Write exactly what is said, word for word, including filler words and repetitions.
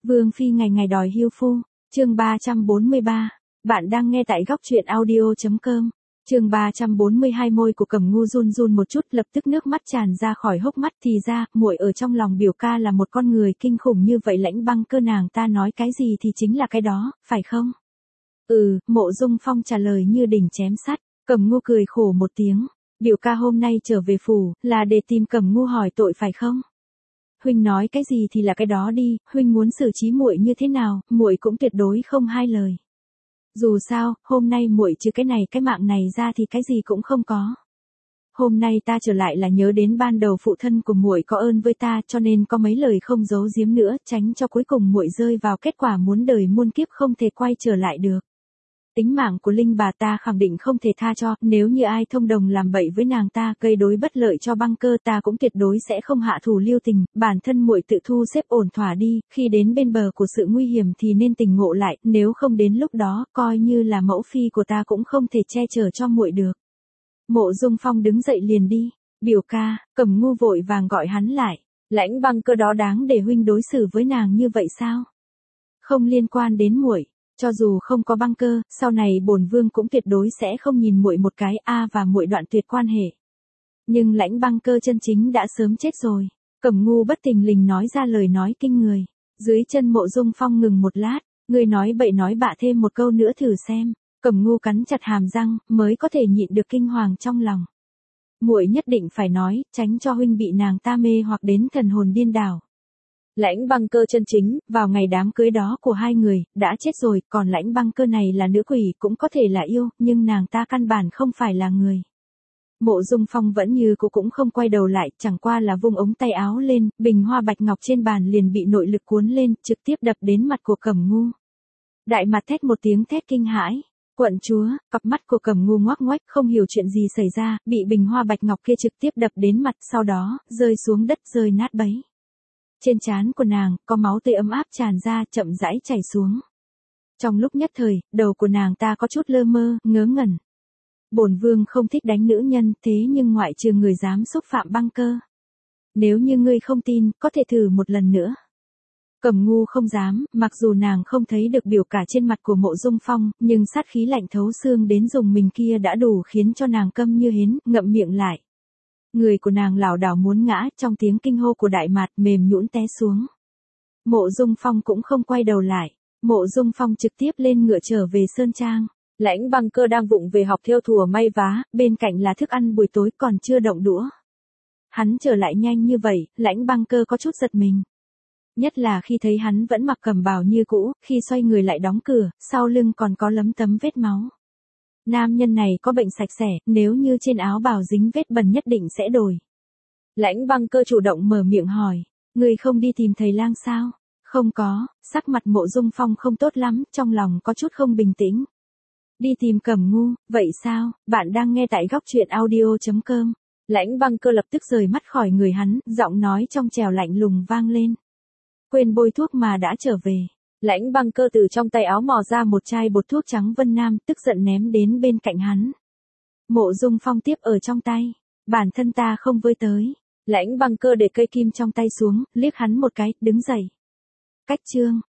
Vương phi ngày ngày đòi hưu phu, chương ba trăm bốn mươi ba. Bạn đang nghe tại góc truyện audio chấm com. Chương ba trăm bốn mươi hai. Môi của Cẩm Ngu run run một chút, lập tức nước mắt tràn ra khỏi hốc mắt. Thì ra, muội ở trong lòng biểu ca là một con người kinh khủng như vậy. Lãnh Băng Cơ nàng ta nói cái gì thì chính là cái đó, phải không? Ừ, Mộ Dung Phong trả lời như đỉnh chém sắt. Cẩm Ngu cười khổ một tiếng. Biểu ca hôm nay trở về phủ, là để tìm Cẩm Ngu hỏi tội phải không? Huynh nói cái gì thì là cái đó đi, huynh muốn xử trí muội như thế nào, muội cũng tuyệt đối không hai lời. Dù sao, hôm nay muội trừ cái này cái mạng này ra thì cái gì cũng không có. Hôm nay ta trở lại là nhớ đến ban đầu phụ thân của muội có ơn với ta, cho nên có mấy lời không giấu giếm nữa, tránh cho cuối cùng muội rơi vào kết quả muốn đời muôn kiếp không thể quay trở lại được. Tính mạng của Linh bà ta khẳng định không thể tha cho, nếu như ai thông đồng làm bậy với nàng ta, gây đối bất lợi cho Băng Cơ, ta cũng tuyệt đối sẽ không hạ thủ lưu tình, bản thân muội tự thu xếp ổn thỏa đi, khi đến bên bờ của sự nguy hiểm thì nên tỉnh ngộ lại, nếu không đến lúc đó, coi như là mẫu phi của ta cũng không thể che chở cho muội được. Mộ Dung Phong đứng dậy liền đi. Biểu ca, Cẩm Ngu vội vàng gọi hắn lại. Lãnh Băng Cơ đó đáng để huynh đối xử với nàng như vậy sao? Không liên quan đến muội. Cho dù không có Băng Cơ, sau này bổn vương cũng tuyệt đối sẽ không nhìn muội một cái a và muội đoạn tuyệt quan hệ. Nhưng Lãnh Băng Cơ chân chính đã sớm chết rồi. Cẩm Ngu bất thình lình nói ra lời nói kinh người. Dưới chân Mộ Dung Phong ngừng một lát, ngươi nói bậy nói bạ thêm một câu nữa thử xem. Cẩm Ngu cắn chặt hàm răng, mới có thể nhịn được kinh hoàng trong lòng. Muội nhất định phải nói, tránh cho huynh bị nàng ta mê hoặc đến thần hồn điên đảo. Lãnh Băng Cơ chân chính, vào ngày đám cưới đó của hai người, đã chết rồi, còn Lãnh Băng Cơ này là nữ quỷ, cũng có thể là yêu, nhưng nàng ta căn bản không phải là người. Mộ Dung Phong vẫn như cũ cũng không quay đầu lại, chẳng qua là vung ống tay áo lên, bình hoa bạch ngọc trên bàn liền bị nội lực cuốn lên, trực tiếp đập đến mặt của Cẩm Ngu. Đại mặt thét một tiếng thét kinh hãi. Quận chúa, cặp mắt của Cẩm Ngu ngoác ngoách, không hiểu chuyện gì xảy ra, bị bình hoa bạch ngọc kia trực tiếp đập đến mặt, sau đó, rơi xuống đất rơi nát bấy. Trên trán của nàng, có máu tươi ấm áp tràn ra, chậm rãi chảy xuống. Trong lúc nhất thời, đầu của nàng ta có chút lơ mơ, ngớ ngẩn. Bổn vương không thích đánh nữ nhân, thế nhưng ngoại trừ người dám xúc phạm Băng Cơ. Nếu như ngươi không tin, có thể thử một lần nữa. Cẩm Ngu không dám, mặc dù nàng không thấy được biểu cả trên mặt của Mộ Dung Phong, nhưng sát khí lạnh thấu xương đến dùng mình kia đã đủ khiến cho nàng câm như hến, ngậm miệng lại. Người của nàng lảo đảo muốn ngã, trong tiếng kinh hô của Đại Mạt mềm nhũn té xuống. Mộ Dung Phong cũng không quay đầu lại, Mộ Dung Phong trực tiếp lên ngựa trở về sơn trang. Lãnh Băng Cơ đang vụng về học thêu thùa may vá, bên cạnh là thức ăn buổi tối còn chưa động đũa. Hắn trở lại nhanh như vậy, Lãnh Băng Cơ có chút giật mình. Nhất là khi thấy hắn vẫn mặc cẩm bào như cũ, khi xoay người lại đóng cửa, sau lưng còn có lấm tấm vết máu. Nam nhân này có bệnh sạch sẽ, nếu như trên áo bào dính vết bẩn nhất định sẽ đổi. Lãnh Băng Cơ chủ động mở miệng hỏi, người không đi tìm thầy lang sao? Không có, sắc mặt Mộ Dung Phong không tốt lắm, trong lòng có chút không bình tĩnh. Đi tìm Cẩm Ngu, vậy sao? Bạn đang nghe tại góc truyện audio chấm com. Lãnh Băng Cơ lập tức rời mắt khỏi người hắn, giọng nói trong trẻo lạnh lùng vang lên. Quên bôi thuốc mà đã trở về. Lãnh Băng Cơ từ trong tay áo mò ra một chai bột thuốc trắng Vân Nam, tức giận ném đến bên cạnh hắn. Mộ Dung Phong tiếp ở trong tay. Bản thân ta không với tới. Lãnh Băng Cơ để cây kim trong tay xuống, liếc hắn một cái, đứng dậy. Cách chương,